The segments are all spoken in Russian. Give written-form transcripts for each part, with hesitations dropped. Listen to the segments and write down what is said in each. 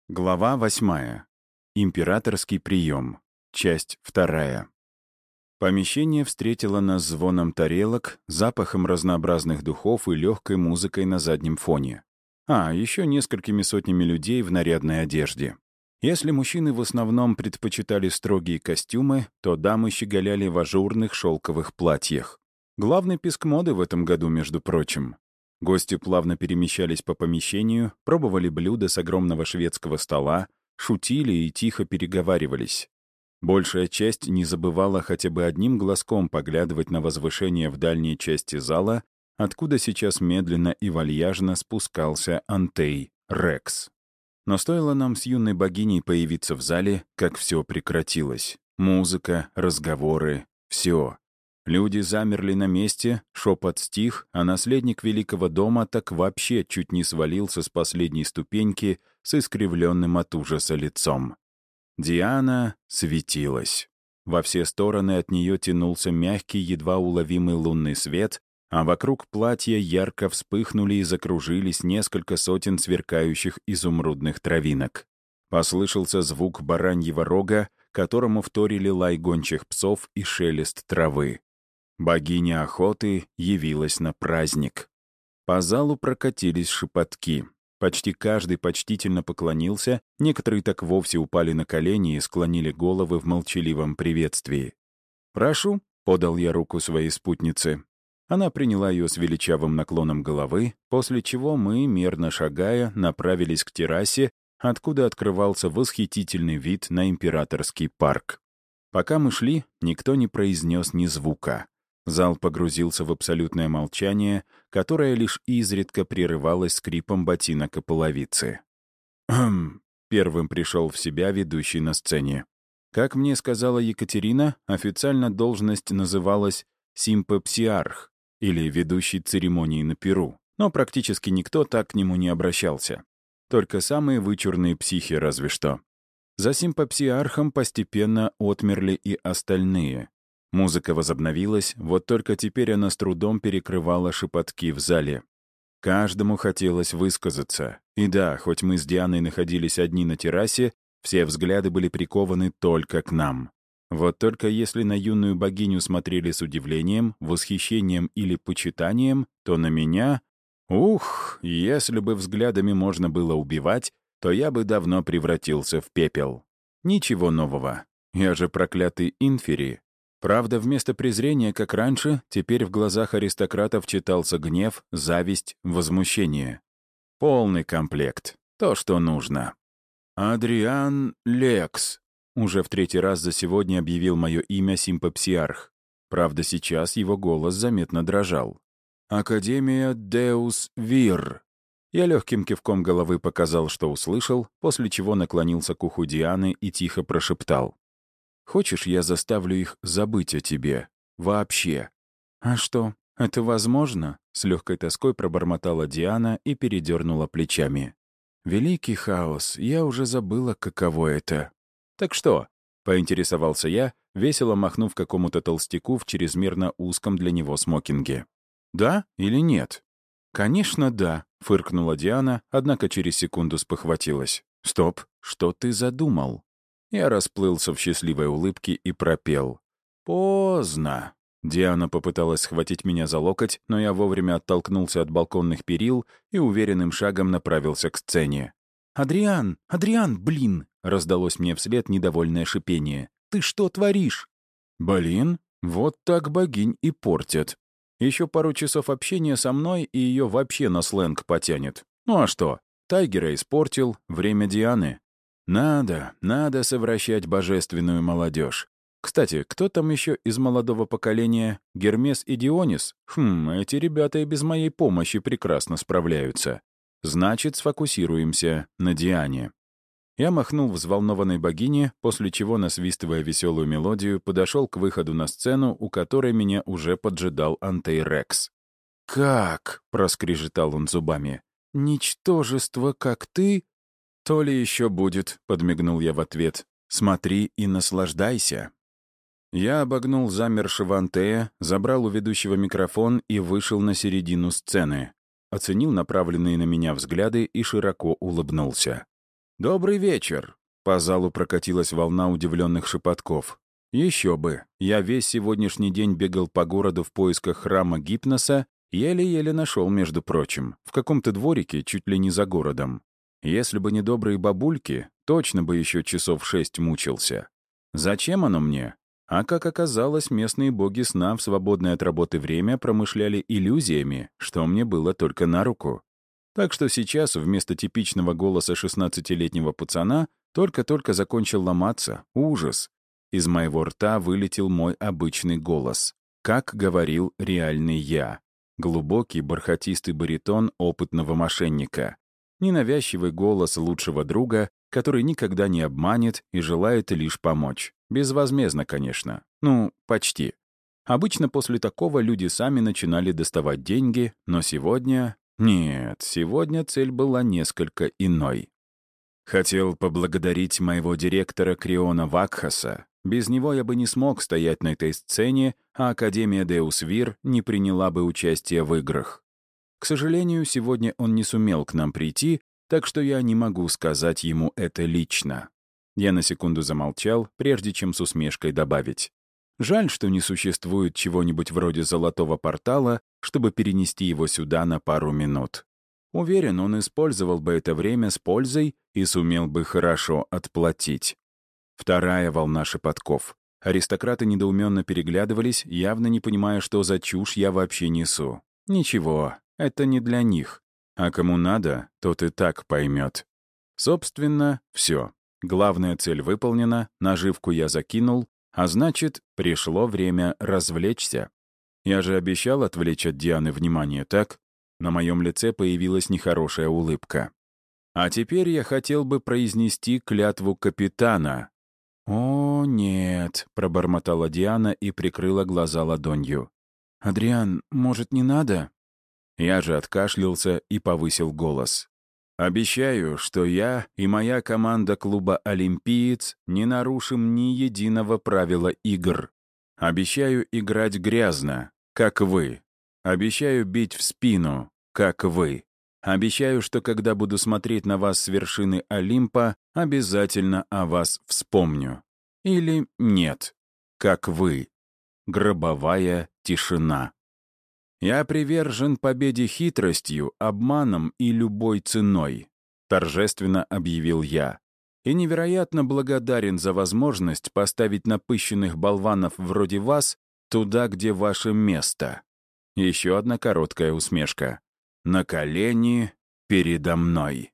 Глава 8. Императорский прием. Часть 2. Помещение встретило нас звоном тарелок, запахом разнообразных духов и легкой музыкой на заднем фоне. Еще несколькими сотнями людей в нарядной одежде. Если мужчины в основном предпочитали строгие костюмы, то дамы щеголяли в ажурных шелковых платьях. Главный писк моды в этом году, между прочим. Гости плавно перемещались по помещению, пробовали блюда с огромного шведского стола, шутили и тихо переговаривались. Большая часть не забывала хотя бы одним глазком поглядывать на возвышение в дальней части зала, откуда сейчас медленно и вальяжно спускался Антей Рекс. Но стоило нам с юной богиней появиться в зале, как все прекратилось. Музыка, разговоры — все. Люди замерли на месте, шепот стих, а наследник великого дома так вообще чуть не свалился с последней ступеньки с искривленным от ужаса лицом. Диана светилась. Во все стороны от нее тянулся мягкий, едва уловимый лунный свет, а вокруг платья ярко вспыхнули и закружились несколько сотен сверкающих изумрудных травинок. Послышался звук бараньего рога, которому вторили лай гончих псов и шелест травы. Богиня охоты явилась на праздник. По залу прокатились шепотки. Почти каждый почтительно поклонился, некоторые так вовсе упали на колени и склонили головы в молчаливом приветствии. «Прошу», — подал я руку своей спутнице. Она приняла ее с величавым наклоном головы, после чего мы, мерно шагая, направились к террасе, откуда открывался восхитительный вид на императорский парк. Пока мы шли, никто не произнес ни звука. Зал погрузился в абсолютное молчание, которое лишь изредка прерывалось скрипом ботинок и половицы. Первым пришел в себя ведущий на сцене. Как мне сказала Екатерина, официально должность называлась симпопсиарх, или ведущий церемонии на пиру, но практически никто так к нему не обращался. Только самые вычурные психи разве что. За симпопсиархом постепенно отмерли и остальные. Музыка возобновилась, вот только теперь она с трудом перекрывала шепотки в зале. Каждому хотелось высказаться. И да, хоть мы с Дианой находились одни на террасе, все взгляды были прикованы только к нам. Вот только если на юную богиню смотрели с удивлением, восхищением или почитанием, то на меня... если бы взглядами можно было убивать, то я бы давно превратился в пепел. Ничего нового. Я же проклятый инфери. Правда, вместо презрения, как раньше, теперь в глазах аристократов читался гнев, зависть, возмущение. Полный комплект. То, что нужно. «Адриан Лекс», — уже в третий раз за сегодня объявил мое имя симпопсиарх. Правда, сейчас его голос заметно дрожал. «Академия Деус Вир». Я легким кивком головы показал, что услышал, после чего наклонился к уху Дианы и тихо прошептал. «Хочешь, я заставлю их забыть о тебе? Вообще?» «А что, это возможно?» — с легкой тоской пробормотала Диана и передернула плечами. «Великий хаос, я уже забыла, каково это». «Так что?» — поинтересовался я, весело махнув какому-то толстяку в чрезмерно узком для него смокинге. «Да или нет?» «Конечно, да», — фыркнула Диана, однако через секунду спохватилась. «Стоп, что ты задумал?» Я расплылся в счастливой улыбке и пропел. «Поздно». Диана попыталась схватить меня за локоть, но я вовремя оттолкнулся от балконных перил и уверенным шагом направился к сцене. «Адриан! Адриан, блин!» — раздалось мне вслед недовольное шипение. «Ты что творишь?» «Блин, вот так богинь и портят. Еще пару часов общения со мной, и ее вообще на сленг потянет. Ну а что? Тайгера испортил, время Дианы. Надо совращать божественную молодежь. Кстати, кто там еще из молодого поколения? Гермес и Дионис? Эти ребята и без моей помощи прекрасно справляются. Значит, сфокусируемся на Диане». Я махнул взволнованной богине, после чего, насвистывая веселую мелодию, подошел к выходу на сцену, у которой меня уже поджидал Антей Рекс. «Как?» — проскрежетал он зубами. «Ничтожество, как ты?» «То ли еще будет», — подмигнул я в ответ. «Смотри и наслаждайся». Я обогнул замершего Антея, забрал у ведущего микрофон и вышел на середину сцены. Оценил направленные на меня взгляды и широко улыбнулся. «Добрый вечер!» По залу прокатилась волна удивленных шепотков. Еще бы, я весь сегодняшний день бегал по городу в поисках храма Гипноса, еле-еле нашел, между прочим, в каком-то дворике чуть ли не за городом. Если бы не добрые бабульки, точно бы еще часов 6 мучился. Зачем оно мне? А как оказалось, местные боги сна в свободное от работы время промышляли иллюзиями, что мне было только на руку. Так что сейчас вместо типичного голоса 16-летнего пацана только-только закончил ломаться. Ужас. Из моего рта вылетел мой обычный голос. Как говорил реальный я. Глубокий бархатистый баритон опытного мошенника. Ненавязчивый голос лучшего друга, который никогда не обманет и желает лишь помочь. Безвозмездно, конечно. Ну, почти. Обычно после такого люди сами начинали доставать деньги, но сегодня... Нет, сегодня цель была несколько иной. Хотел поблагодарить моего директора Криона Вакхаса. Без него я бы не смог стоять на этой сцене, а Академия Деус Вир не приняла бы участие в играх. К сожалению, сегодня он не сумел к нам прийти, так что я не могу сказать ему это лично. Я на секунду замолчал, прежде чем с усмешкой добавить. Жаль, что не существует чего-нибудь вроде золотого портала, чтобы перенести его сюда на пару минут. Уверен, он использовал бы это время с пользой и сумел бы хорошо отплатить. Вторая волна шепотков. Аристократы недоуменно переглядывались, явно не понимая, что за чушь я вообще несу. Ничего, это не для них. А кому надо, тот и так поймет. Собственно, все. Главная цель выполнена, наживку я закинул, а значит, пришло время развлечься. Я же обещал отвлечь от Дианы внимание, так? На моем лице появилась нехорошая улыбка. А теперь я хотел бы произнести клятву капитана. «О, нет», — пробормотала Диана и прикрыла глаза ладонью. «Адриан, может, не надо?» Я же откашлялся и повысил голос. «Обещаю, что я и моя команда клуба «Олимпиец» не нарушим ни единого правила игр. Обещаю играть грязно, как вы. Обещаю бить в спину, как вы. Обещаю, что когда буду смотреть на вас с вершины Олимпа, обязательно о вас вспомню. Или нет, как вы. Гробовая тишина. Я привержен победе хитростью, обманом и любой ценой», — торжественно объявил я. «И невероятно благодарен за возможность поставить напыщенных болванов вроде вас туда, где ваше место». Еще одна короткая усмешка. «На колени передо мной».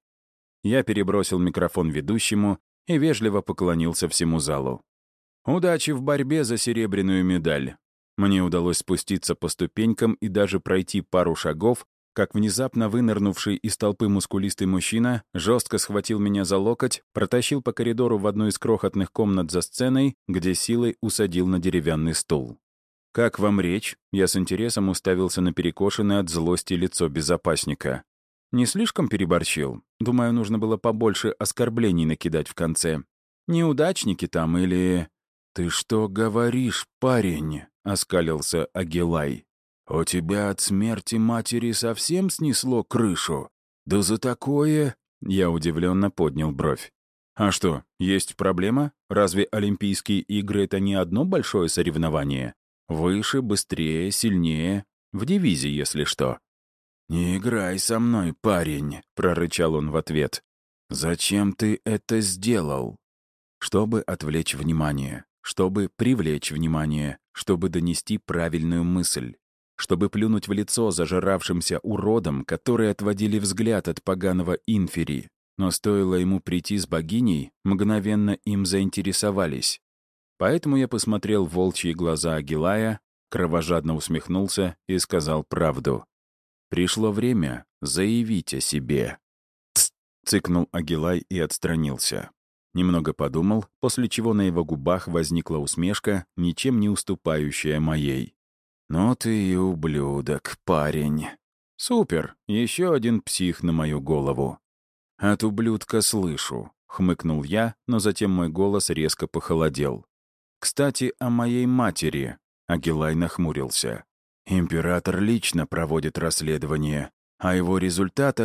Я перебросил микрофон ведущему и вежливо поклонился всему залу. «Удачи в борьбе за серебряную медаль». Мне удалось спуститься по ступенькам и даже пройти пару шагов, как внезапно вынырнувший из толпы мускулистый мужчина жестко схватил меня за локоть, протащил по коридору в одну из крохотных комнат за сценой, где силой усадил на деревянный стул. «Как вам речь?» Я с интересом уставился на перекошенное от злости лицо безопасника. «Не слишком переборщил? Думаю, нужно было побольше оскорблений накидать в конце. Неудачники там или...» «Ты что говоришь, парень?» — оскалился Агилай. «У тебя от смерти матери совсем снесло крышу? Да за такое...» Я удивленно поднял бровь. «А что, есть проблема? Разве Олимпийские игры — это не одно большое соревнование? Выше, быстрее, сильнее. В дивизии, если что». «Не играй со мной, парень», — прорычал он в ответ. «Зачем ты это сделал?» «Чтобы отвлечь внимание. Чтобы привлечь внимание, чтобы донести правильную мысль, чтобы плюнуть в лицо зажиравшимся уродам, которые отводили взгляд от поганого инфери, но стоило ему прийти с богиней, мгновенно им заинтересовались. Поэтому я посмотрел в волчьи глаза Агилая, кровожадно усмехнулся и сказал правду. «Пришло время заявить о себе». «Тсс!» — цыкнул Агилай и отстранился. Немного подумал, после чего на его губах возникла усмешка, ничем не уступающая моей. «Ну ты и ублюдок, парень». «Супер, еще один псих на мою голову». «От ублюдка слышу», — хмыкнул я, но затем мой голос резко похолодел. «Кстати, о моей матери», — Агилай нахмурился. «Император лично проводит расследование. О его результатах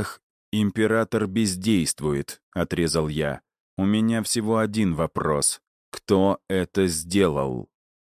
«Император бездействует», — отрезал я. «У меня всего один вопрос. Кто это сделал?»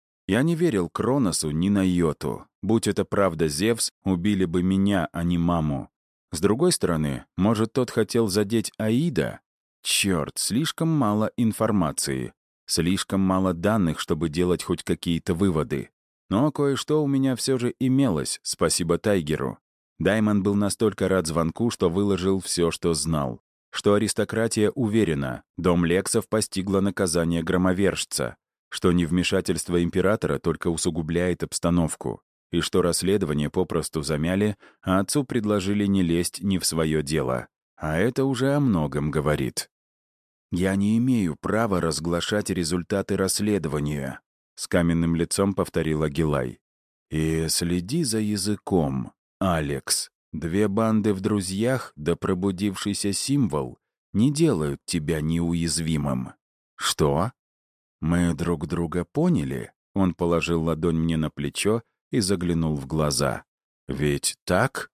Я не верил Кроносу ни на йоту. Будь это правда Зевс, убили бы меня, а не маму. С другой стороны, может, тот хотел задеть Аида? Черт, слишком мало информации. Слишком мало данных, чтобы делать хоть какие-то выводы. Но кое-что у меня все же имелось, спасибо Тайгеру. Даймон был настолько рад звонку, что выложил все, что знал. Что аристократия уверена, дом Лексов постигло наказание громовержца, что невмешательство императора только усугубляет обстановку, и что расследование попросту замяли, а отцу предложили не лезть не в свое дело. А это уже о многом говорит. «Я не имею права разглашать результаты расследования», — с каменным лицом повторил Агилай. «И следи за языком, Алекс. Две банды в друзьях да пробудившийся символ не делают тебя неуязвимым». «Что?» «Мы друг друга поняли?» Он положил ладонь мне на плечо и заглянул в глаза. «Ведь так?»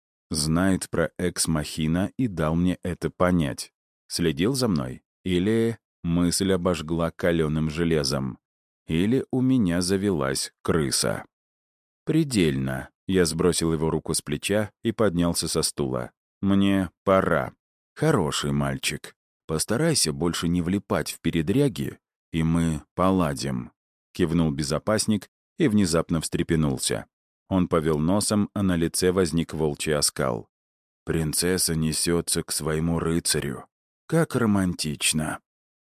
Знает про экс-махина и дал мне это понять. Следил за мной? Или мысль обожгла каленым железом? Или у меня завелась крыса? «Предельно». Я сбросил его руку с плеча и поднялся со стула. «Мне пора. Хороший мальчик. Постарайся больше не влипать в передряги, и мы поладим», — кивнул безопасник и внезапно встрепенулся. Он повел носом, а на лице возник волчий оскал. «Принцесса несется к своему рыцарю. Как романтично».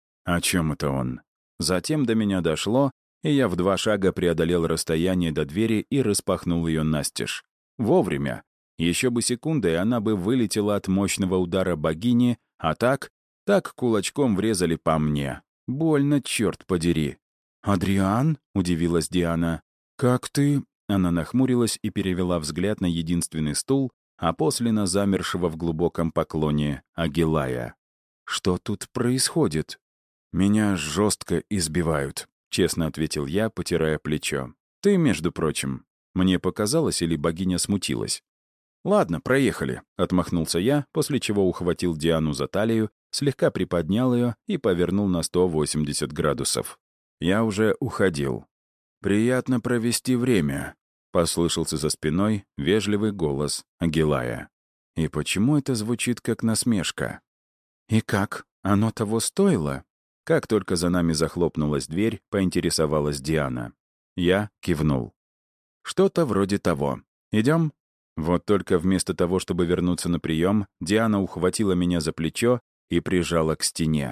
О чем это он? Затем до меня дошло, и я в 2 шага преодолел расстояние до двери и распахнул ее настежь. Вовремя. Еще бы секунда, и она бы вылетела от мощного удара богини, а так кулачком врезали по мне. Больно, черт подери. «Адриан?» — удивилась Диана. «Как ты?» Она нахмурилась и перевела взгляд на единственный стул, а после на замершего в глубоком поклоне Агилая. «Что тут происходит?» «Меня жестко избивают», — честно ответил я, потирая плечо. «Ты, между прочим». Мне показалось, или богиня смутилась. «Ладно, проехали», — отмахнулся я, после чего ухватил Диану за талию, слегка приподнял ее и повернул на 180 градусов. Я уже уходил. «Приятно провести время», — послышался за спиной вежливый голос Агилая. И почему это звучит как насмешка? «И как? Оно того стоило?» Как только за нами захлопнулась дверь, поинтересовалась Диана. Я кивнул. «Что-то вроде того. Идем?» Вот только вместо того, чтобы вернуться на прием, Диана ухватила меня за плечо и прижала к стене.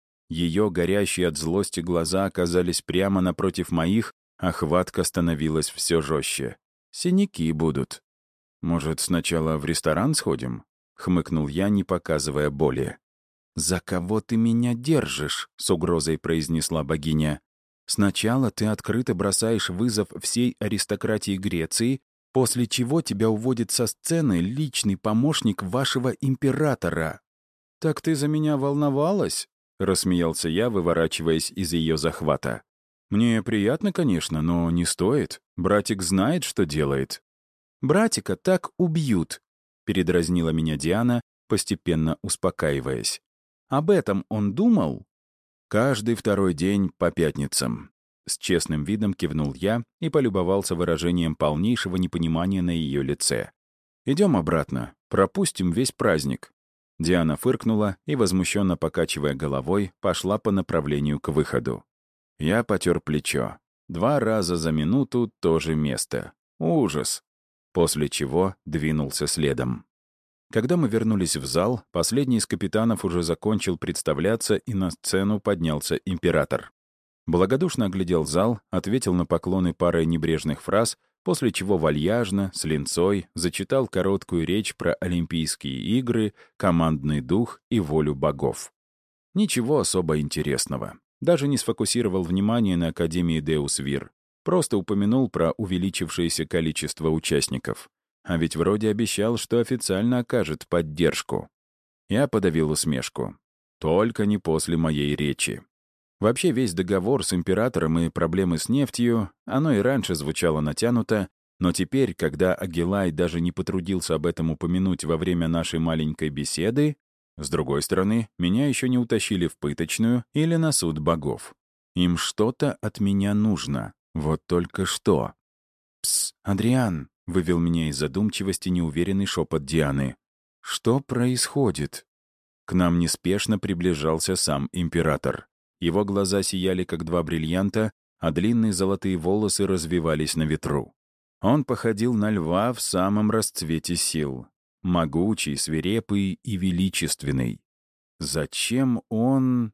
Ее горящие от злости глаза оказались прямо напротив моих, а хватка становилась все жестче. Синяки будут. «Может, сначала в ресторан сходим?» — хмыкнул я, не показывая боли. «За кого ты меня держишь?» — с угрозой произнесла богиня. «Сначала ты открыто бросаешь вызов всей аристократии Греции, после чего тебя уводит со сцены личный помощник вашего императора». «Так ты за меня волновалась?» — рассмеялся я, выворачиваясь из ее захвата. «Мне приятно, конечно, но не стоит. Братик знает, что делает». «Братика так убьют», — передразнила меня Диана, постепенно успокаиваясь. «Об этом он думал?» «Каждый второй день по пятницам». С честным видом кивнул я и полюбовался выражением полнейшего непонимания на ее лице. «Идем обратно, пропустим весь праздник». Диана фыркнула и, возмущенно покачивая головой, пошла по направлению к выходу. Я потер плечо. 2 раза за минуту — то же место. Ужас. После чего двинулся следом. Когда мы вернулись в зал, последний из капитанов уже закончил представляться, и на сцену поднялся император. Благодушно оглядел зал, ответил на поклоны парой небрежных фраз, после чего вальяжно, с линцой, зачитал короткую речь про Олимпийские игры, командный дух и волю богов. Ничего особо интересного. Даже не сфокусировал внимание на Академии Деус Вир. Просто упомянул про увеличившееся количество участников. А ведь вроде обещал, что официально окажет поддержку. Я подавил усмешку. Только не после моей речи. Вообще весь договор с императором и проблемы с нефтью, оно и раньше звучало натянуто, Но теперь, когда Агилай даже не потрудился об этом упомянуть во время нашей маленькой беседы, с другой стороны, меня еще не утащили в пыточную или на суд богов. Им что-то от меня нужно. Вот только что. «Пс, Адриан!» — вывел меня из задумчивости неуверенный шепот Дианы. «Что происходит?» К нам неспешно приближался сам император. Его глаза сияли, как два бриллианта, а длинные золотые волосы развивались на ветру. Он походил на льва в самом расцвете сил. Могучий, свирепый и величественный. Зачем он...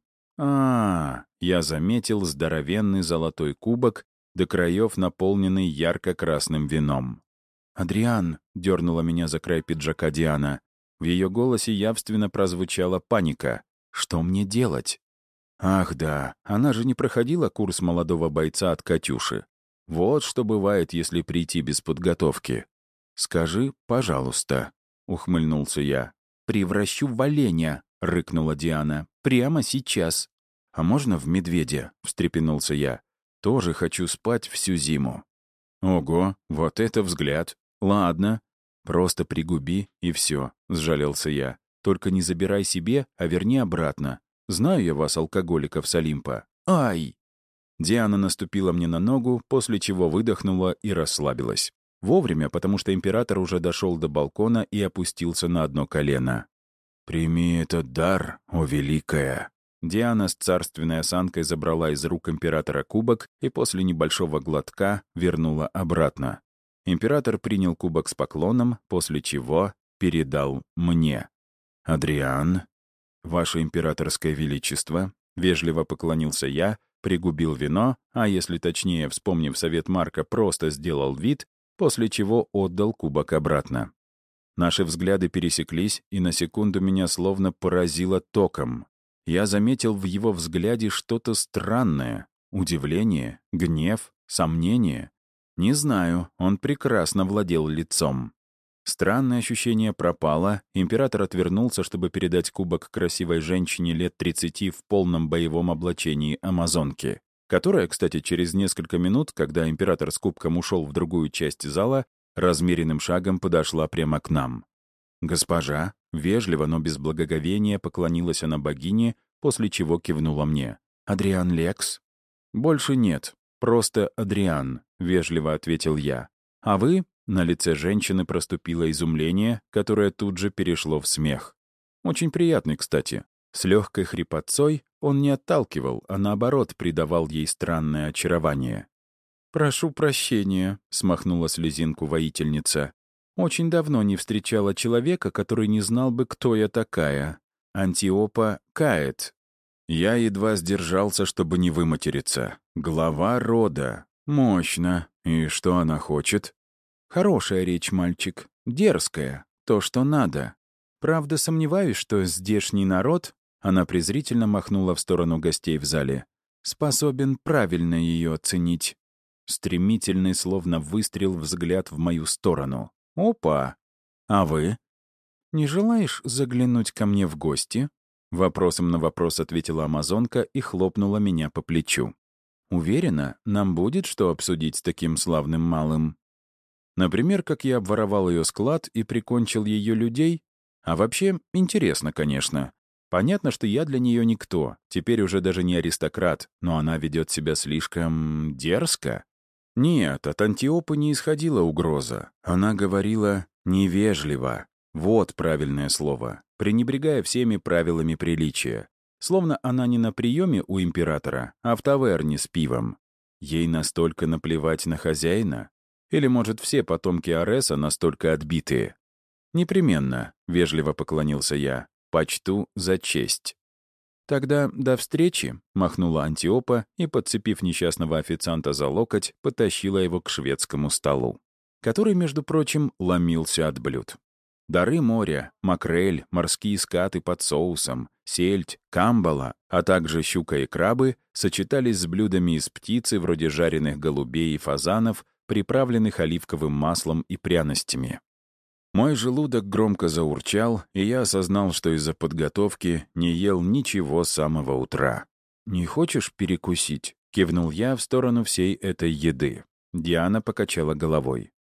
Я заметил здоровенный золотой кубок, до краев наполненный ярко-красным вином. «Адриан», — дернула меня за край пиджака Диана. В ее голосе явственно прозвучала паника. «Что мне делать?» Ах да, она же не проходила курс молодого бойца от Катюши. Вот что бывает, если прийти без подготовки. «Скажи, пожалуйста», — ухмыльнулся я. «Превращу в оленя», — рыкнула Диана. «Прямо сейчас». «А можно в медведя?» — встрепенулся я. «Тоже хочу спать всю зиму». «Ого, вот это взгляд! Ладно. Просто пригуби, и все», — сжалился я. «Только не забирай себе, а верни обратно. Знаю я вас, алкоголиков с Олимпа. Ай!» Диана наступила мне на ногу, после чего выдохнула и расслабилась. Вовремя, потому что император уже дошел до балкона и опустился на одно колено. «Прими этот дар, о великая!» Диана с царственной осанкой забрала из рук императора кубок и после небольшого глотка вернула обратно. Император принял кубок с поклоном, после чего передал мне. «Адриан, ваше императорское величество», — вежливо поклонился я, пригубил вино, а если точнее, вспомнив совет Марка, просто сделал вид, после чего отдал кубок обратно. Наши взгляды пересеклись, и на секунду меня словно поразило током. Я заметил в его взгляде что-то странное. Удивление, гнев, сомнение. Не знаю, он прекрасно владел лицом. Странное ощущение пропало, император отвернулся, чтобы передать кубок красивой женщине лет 30 в полном боевом облачении амазонки, которая, кстати, через несколько минут, когда император с кубком ушел в другую часть зала, размеренным шагом подошла прямо к нам. «Госпожа», вежливо, но без благоговения поклонилась она богине, после чего кивнула мне. «Адриан Лекс?» «Больше нет, просто Адриан», — вежливо ответил я. «А вы?» — на лице женщины проступило изумление, которое тут же перешло в смех. Очень приятный, кстати. С легкой хрипотцой он не отталкивал, а наоборот придавал ей странное очарование. «Прошу прощения», — смахнула слезинку воительница. «Очень давно не встречала человека, который не знал бы, кто я такая. Антиопа Каэт». Я едва сдержался, чтобы не выматериться. Глава рода. Мощно. И что она хочет? Хорошая речь, мальчик. Дерзкая. То, что надо. Правда, сомневаюсь, что здешний народ, она презрительно махнула в сторону гостей в зале, способен правильно ее оценить. Стремительный, словно выстрел, взгляд в мою сторону. «Опа! А вы? Не желаешь заглянуть ко мне в гости?» Вопросом на вопрос ответила амазонка и хлопнула меня по плечу. «Уверена, нам будет что обсудить с таким славным малым. Например, как я обворовал ее склад и прикончил ее людей? А вообще, интересно, конечно. Понятно, что я для нее никто, теперь уже даже не аристократ, но она ведет себя слишком дерзко. Нет, от Антиопы не исходила угроза. Она говорила «невежливо». Вот правильное слово, пренебрегая всеми правилами приличия. Словно она не на приеме у императора, а в таверне с пивом. Ей настолько наплевать на хозяина? Или, может, все потомки Ареса настолько отбитые? «Непременно», — вежливо поклонился я, — «почту за честь». «Тогда до встречи», — махнула Антиопа и, подцепив несчастного официанта за локоть, потащила его к шведскому столу, который, между прочим, ломился от блюд. Дары моря, макрель, морские скаты под соусом, сельдь, камбала, а также щука и крабы сочетались с блюдами из птицы вроде жареных голубей и фазанов, приправленных оливковым маслом и пряностями. Мой желудок громко заурчал, и я осознал, что из-за подготовки не ел ничего с самого утра. «Не хочешь перекусить?» — кивнул я в сторону всей этой еды. Диана покачала головой.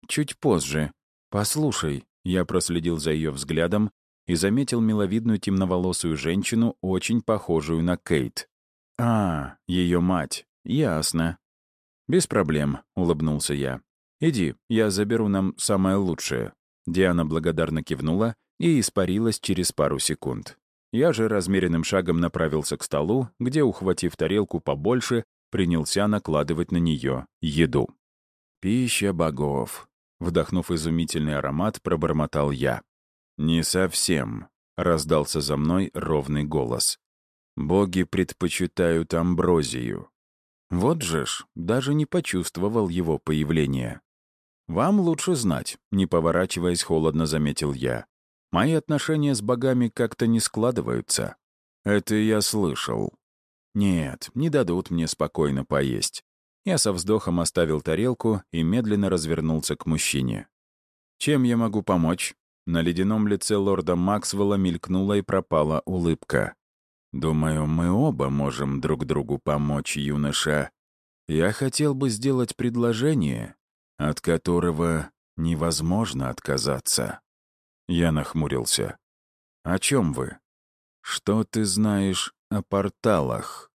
Чуть позже. Послушай, я проследил за ее взглядом и заметил миловидную темноволосую женщину, очень похожую на Кейт. А, ее мать. Ясно. Без проблем, улыбнулся я. Иди, я заберу нам самое лучшее. Диана благодарно кивнула и испарилась через пару секунд. Я же размеренным шагом направился к столу, где, ухватив тарелку побольше, принялся накладывать на нее еду. «Пища богов», — вдохнув изумительный аромат, пробормотал я. «Не совсем», — раздался за мной ровный голос. «Боги предпочитают амброзию». Вот же ж, даже не почувствовал его появления. «Вам лучше знать», — не поворачиваясь, холодно заметил я. «Мои отношения с богами как-то не складываются». «Это я слышал». «Нет, не дадут мне спокойно поесть». Я со вздохом оставил тарелку и медленно развернулся к мужчине. «Чем я могу помочь?» На ледяном лице лорда Максвелла мелькнула и пропала улыбка. «Думаю, мы оба можем друг другу помочь, юноша. Я хотел бы сделать предложение, от которого невозможно отказаться». Я нахмурился. «О чем вы? Что ты знаешь о порталах?»